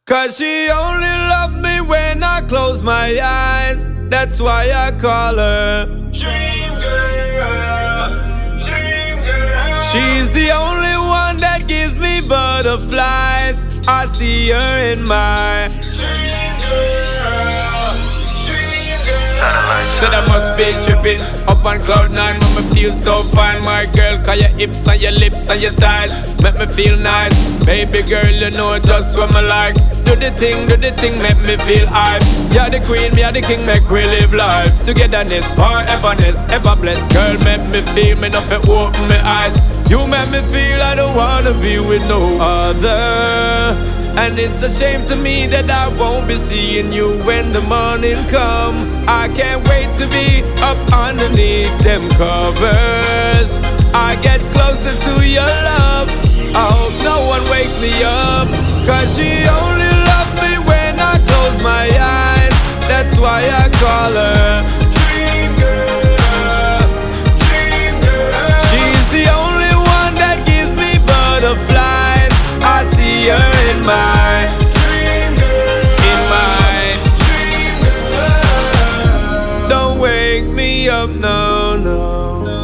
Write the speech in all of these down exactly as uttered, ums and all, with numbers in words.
Cause she only loved me when I close my eyes. That's why I call her Dream Girl, Dream Girl. She's the only one that gives me butterflies. I see her in my Dream Girl, Dream Girl. Said I must be tripping up on cloud nine. Make me feel so fine, my girl. Cause your hips and your lips and your thighs make me feel nice. Baby girl, you know just what I like. Do the thing, do the thing, make me feel hype. You're the queen, me are the king, make we live life. Togetherness, foreverness, ever blessed. Girl, make me feel, me nothing open my eyes. You make me feel I don't wanna be with no other. And it's a shame to me that I won't be seeing you when the morning come. I can't wait to be up underneath them covers. I get closer to your love. I hope no one wakes me up. Cause she only loves me when I close my eyes. That's why I call her Dream Girl, Dream Girl. She's the only one that gives me butterflies. I see her in my Dream Girl, in my Dream Girl. Don't wake me up, no, no.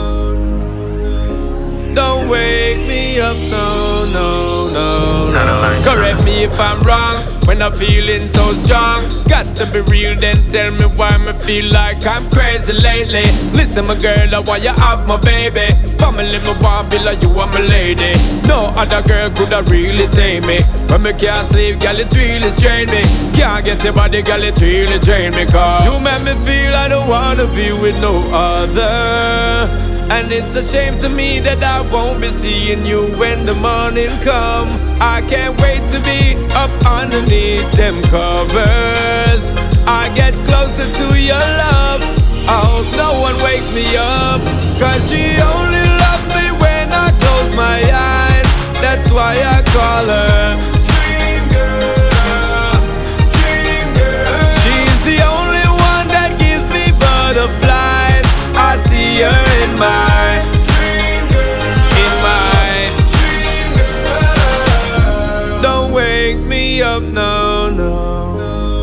Don't wake me up, no, no, no, no. Correct me if I'm wrong, when I'm feeling so strong. Got to be real, then tell me why me feel like I'm crazy lately. Listen, my girl, I want you have my baby. Family, me want be like you and my lady. No other girl could have really take me. When me can't sleep, girl, it really strain me. Can't get your body, girl, it really drain me. Cause you make me feel I don't wanna be with no other. And it's a shame to me that I won't be seeing you when the morning come. I can't wait to be up underneath them covers. I get closer to your love. I hope no one wakes me up. Cause she only loves me when I close my eyes. That's why I call her Dream Girl, Dream Girl. She's the only one that gives me butterflies. I see her in my Dream Girl, in my Dream Girl. Don't wake me up, no, no.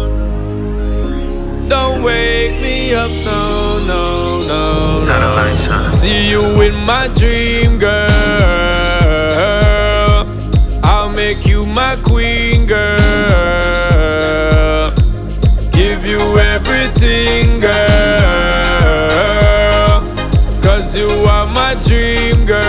Don't wake me up, no, no, no, no. See you in my dream, girl. I'll make you my queen, girl. Give you everything, girl. Cause you are my dream, girl.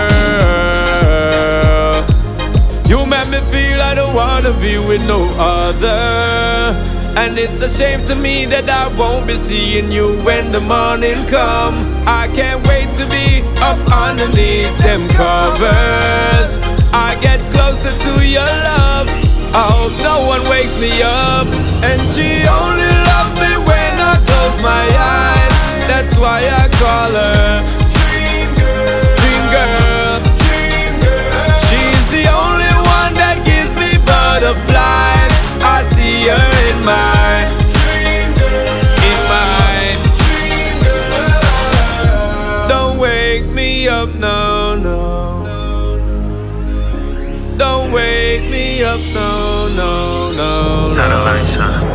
You make me feel I don't wanna be with no other. And it's a shame to me that I won't be seeing you when the morning come. I can't wait to be up underneath them covers. I get closer to your love. I hope no one wakes me up. And she only loves me when I close my eyes. That's why I call her Dream Girl, Dream Girl, Dream Girl. She's the only one that gives me butterflies. I see her in my Dream Girl, in my Dream Girl. Don't wake me up, no, no. Don't wake me up, no, no, no, no.